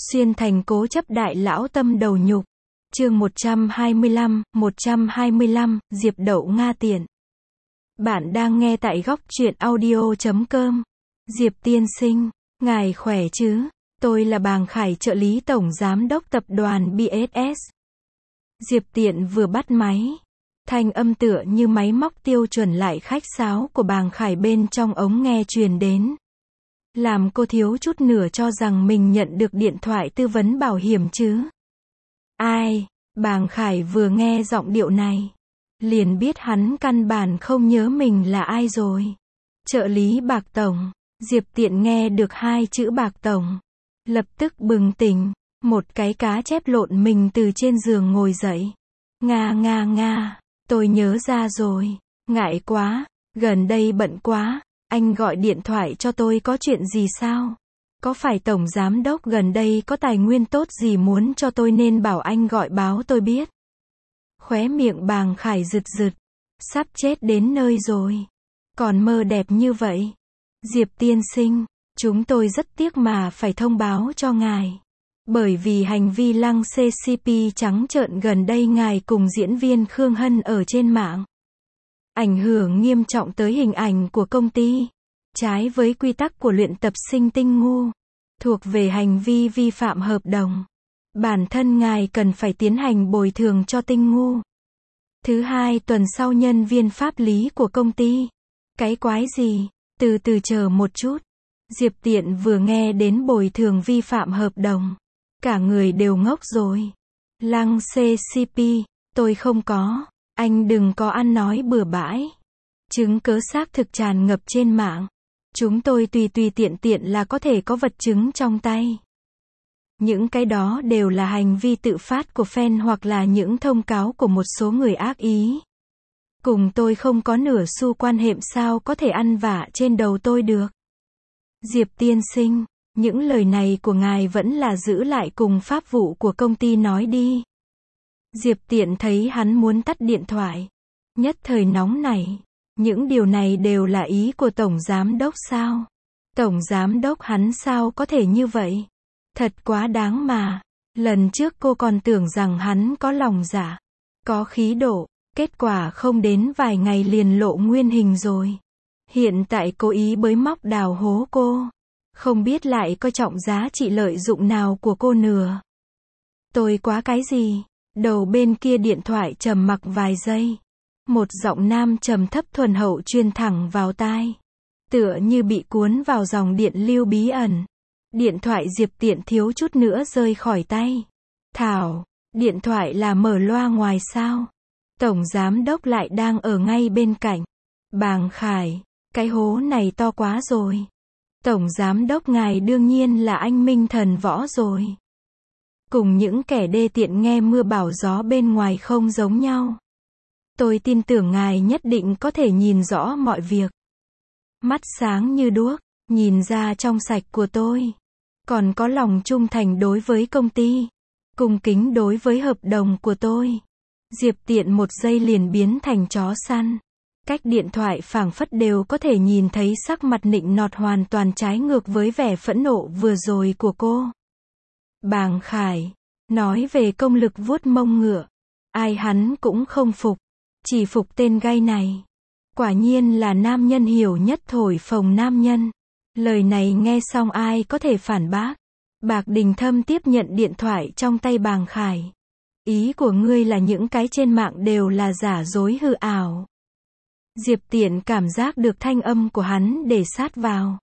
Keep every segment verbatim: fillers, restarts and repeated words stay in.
Xuyên thành cố chấp đại lão tâm đầu nhục. Chương một trăm hai mươi lăm, một trăm hai mươi lăm, Diệp Đậu Nga tiện. Bạn đang nghe tại góc truyện audio chấm com. Diệp tiên sinh, ngài khỏe chứ? Tôi là Bàng Khải, trợ lý tổng giám đốc tập đoàn bê ét ét. Diệp Tiện vừa bắt máy. Thanh âm tựa như máy móc tiêu chuẩn lại khách sáo của Bàng Khải bên trong ống nghe truyền đến. Làm cô thiếu chút nửa cho rằng mình nhận được điện thoại tư vấn bảo hiểm chứ. Ai? Bàng Khải vừa nghe giọng điệu này, liền biết hắn căn bản không nhớ mình là ai rồi. Trợ lý Bạc Tổng. Diệp Tiện nghe được hai chữ Bạc Tổng, lập tức bừng tỉnh, một cái cá chép lộn mình từ trên giường ngồi dậy. Nga nga nga, tôi nhớ ra rồi, ngại quá, gần đây bận quá, anh gọi điện thoại cho tôi có chuyện gì sao? Có phải Tổng Giám Đốc gần đây có tài nguyên tốt gì muốn cho tôi nên bảo anh gọi báo tôi biết? Khóe miệng Bàng Khải rực rực, sắp chết đến nơi rồi, còn mơ đẹp như vậy. Diệp tiên sinh, chúng tôi rất tiếc mà phải thông báo cho ngài. Bởi vì hành vi lăng xê xê pê trắng trợn gần đây ngài cùng diễn viên Khương Hân ở trên mạng, ảnh hưởng nghiêm trọng tới hình ảnh của công ty, trái với quy tắc của luyện tập sinh Tinh Ngu, thuộc về hành vi vi phạm hợp đồng. Bản thân ngài cần phải tiến hành bồi thường cho Tinh Ngu. Thứ hai, tuần sau nhân viên pháp lý của công ty. Cái quái gì? Từ từ chờ một chút. Diệp Tiện vừa nghe đến bồi thường vi phạm hợp đồng, cả người đều ngốc rồi. Lăng xê xê pê, tôi không có, anh đừng có ăn nói bừa bãi. Chứng cớ xác thực tràn ngập trên mạng. Chúng tôi tùy tùy tiện tiện là có thể có vật chứng trong tay. Những cái đó đều là hành vi tự phát của fan hoặc là những thông cáo của một số người ác ý. Cùng tôi không có nửa xu quan hệ, sao có thể ăn vạ trên đầu tôi được? Diệp tiên sinh, những lời này của ngài vẫn là giữ lại cùng pháp vụ của công ty nói đi. Diệp Tiện thấy hắn muốn tắt điện thoại, nhất thời nóng nảy. Những điều này đều là ý của Tổng Giám Đốc sao? Tổng Giám Đốc hắn sao có thể như vậy? Thật quá đáng mà. Lần trước cô còn tưởng rằng hắn có lòng dạ, có khí độ. Kết quả không đến vài ngày liền lộ nguyên hình rồi. Hiện tại cố ý bới móc đào hố cô. Không biết lại coi trọng giá trị lợi dụng nào của cô nữa. Tôi quá cái gì? Đầu bên kia điện thoại trầm mặc vài giây. Một giọng nam trầm thấp thuần hậu truyền thẳng vào tai. Tựa như bị cuốn vào dòng điện lưu bí ẩn. Điện thoại Diệp Tiện thiếu chút nữa rơi khỏi tay. Thảo, điện thoại là mở loa ngoài sao? Tổng Giám Đốc lại đang ở ngay bên cạnh. Bàng Khải, cái hố này to quá rồi. Tổng Giám Đốc ngài đương nhiên là anh minh thần võ rồi. Cùng những kẻ đê tiện nghe mưa bảo gió bên ngoài không giống nhau. Tôi tin tưởng ngài nhất định có thể nhìn rõ mọi việc. Mắt sáng như đuốc, nhìn ra trong sạch của tôi. Còn có lòng trung thành đối với công ty. Cung kính đối với hợp đồng của tôi. Diệp Tiện một giây liền biến thành chó săn. Cách điện thoại phảng phất đều có thể nhìn thấy sắc mặt nịnh nọt hoàn toàn trái ngược với vẻ phẫn nộ vừa rồi của cô. Bàng Khải, nói về công lực vuốt mông ngựa, ai hắn cũng không phục, chỉ phục tên gay này. Quả nhiên là nam nhân hiểu nhất thổi phồng nam nhân. Lời này nghe xong ai có thể phản bác. Bạc Đình Thâm tiếp nhận điện thoại trong tay Bàng Khải. Ý của ngươi là những cái trên mạng đều là giả dối hư ảo. Diệp Tiện cảm giác được thanh âm của hắn để sát vào.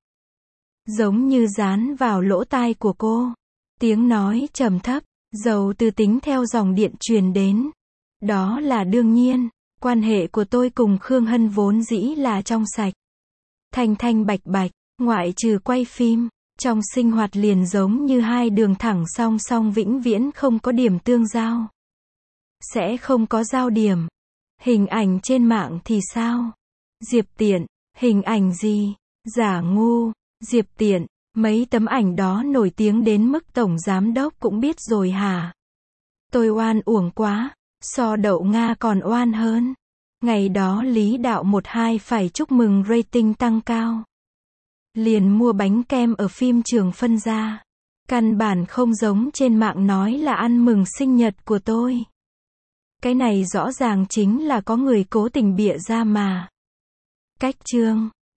Giống như dán vào lỗ tai của cô. Tiếng nói trầm thấp, giàu tư tính theo dòng điện truyền đến. Đó là đương nhiên, quan hệ của tôi cùng Khương Hân vốn dĩ là trong sạch. Thanh thanh bạch bạch, ngoại trừ quay phim, trong sinh hoạt liền giống như hai đường thẳng song song vĩnh viễn không có điểm tương giao. Sẽ không có giao điểm. Hình ảnh trên mạng thì sao? Diệp Tiện, hình ảnh gì? Giả ngu. Diệp Tiện, mấy tấm ảnh đó nổi tiếng đến mức Tổng Giám Đốc cũng biết rồi hả? Tôi oan uổng quá, so Đậu Nga còn oan hơn. Ngày đó Lý Đạo một hai phải chúc mừng rating tăng cao. Liền mua bánh kem ở phim Trường Phân ra. Căn bản không giống trên mạng nói là ăn mừng sinh nhật của tôi. Cái này rõ ràng chính là có người cố tình bịa ra mà. Cách chương